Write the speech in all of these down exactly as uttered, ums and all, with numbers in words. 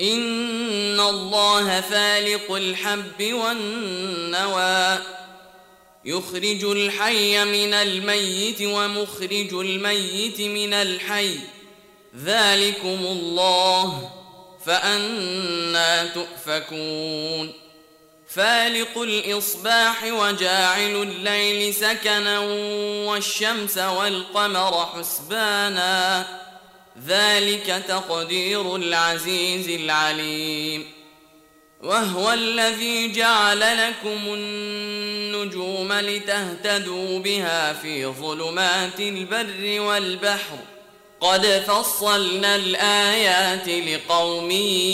إن الله فالق الحب والنوى يخرج الحي من الميت ومخرج الميت من الحي ذلكم الله فأنى تؤفكون فالق الإصباح وجاعل الليل سكنا والشمس والقمر حسبانا ذلك تقدير العزيز العليم وهو الذي جعل لكم النجوم لتهتدوا بها في ظلمات البر والبحر قد فصلنا الآيات لقوم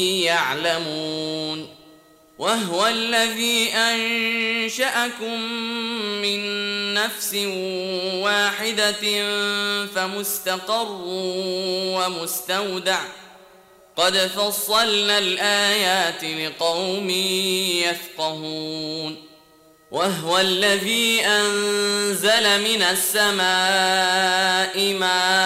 يعلمون وهو الذي أنشأكم من نفس واحدة فمستقر ومستودع قد فصلنا الآيات لقوم يفقهون وهو الذي أنزل من السماء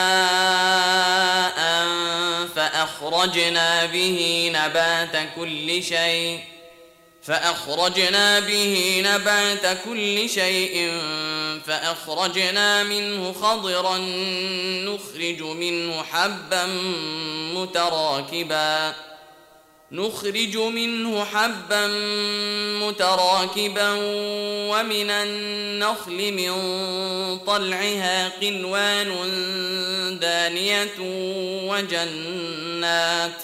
ماء فأخرجنا به نبات كل شيء فأخرجنا به نبات كل شيء فأخرجنا منه خضرا نخرج منه حبا متراكبا نخرج منه حبا متراكبا ومن النخل من طلعها قنوان دانية وجنات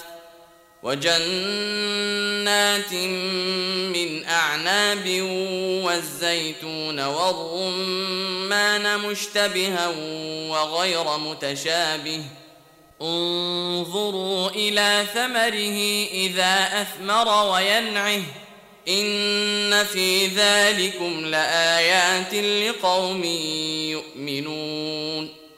وجنات من أعناب والزيتون والرمان مشتبها وغير متشابه انظروا إلى ثمره إذا أثمر وينعه إن في ذلكم لآيات لقوم يؤمنون